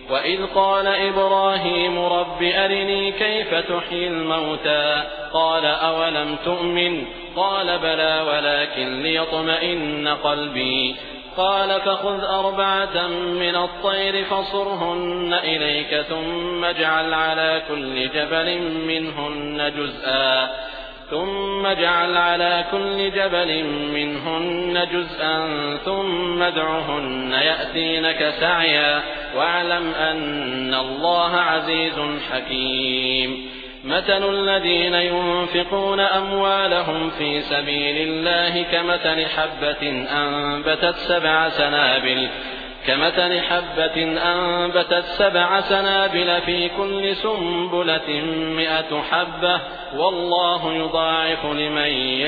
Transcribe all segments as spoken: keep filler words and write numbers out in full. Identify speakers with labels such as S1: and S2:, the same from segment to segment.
S1: وإذ قال إبراهيم رب أرني كيف تحيي الموتى قال أولم تؤمن قال بلى ولكن ليطمئن قلبي قال فخذ أربعة من الطير فصرهن إليك ثم اجعل على كل جبل منهن جزءا ثم اجعل على كل جبل منهن جزءا ثم ادعهن يأتينك سعيا واعلم أن الله عزيز حكيم مثل الذين ينفقون أموالهم في سبيل الله كمثل حبة أنبتت سبع سنابل كمثل حبة أنبتت سبع سنابل في كل سنبلة مئة حبة والله يضاعف لمن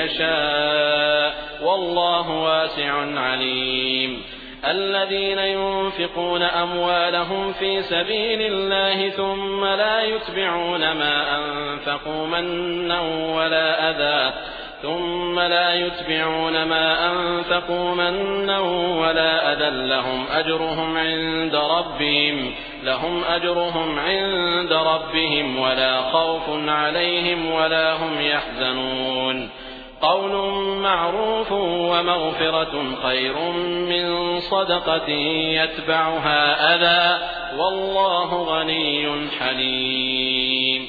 S1: يشاء والله واسع عليم الذين ينفقون أموالهم في سبيل الله ثم لا يتبعون ما أنفقوا منا ولا أذى ثم لا يتبعون ما أنفقوا منا ولا أذى لهم أجرهم عند ربهم لهم أجرهم عند ربهم ولا خوف عليهم ولا هم يحزنون قول معروف ومغفرة خير من صدقة يتبعها أذى والله غني حليم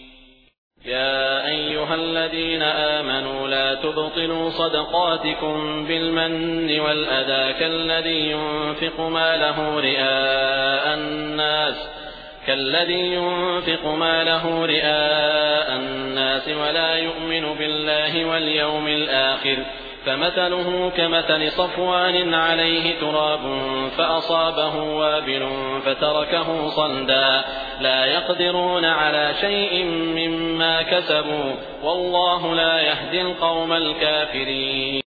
S1: يا أيها الذين آمنوا لا تبطلوا صدقاتكم بالمن والأذى كالذي ينفق ماله رئاء الناس كالذي ينفق ماله رئاء الناس ولا يؤمن بالله واليوم الآخر فمثله كمثل صفوان عليه تراب فأصابه وابل فتركه صلدا لا يقدرون على شيء مما كسبوا والله لا يهدي القوم الكافرين.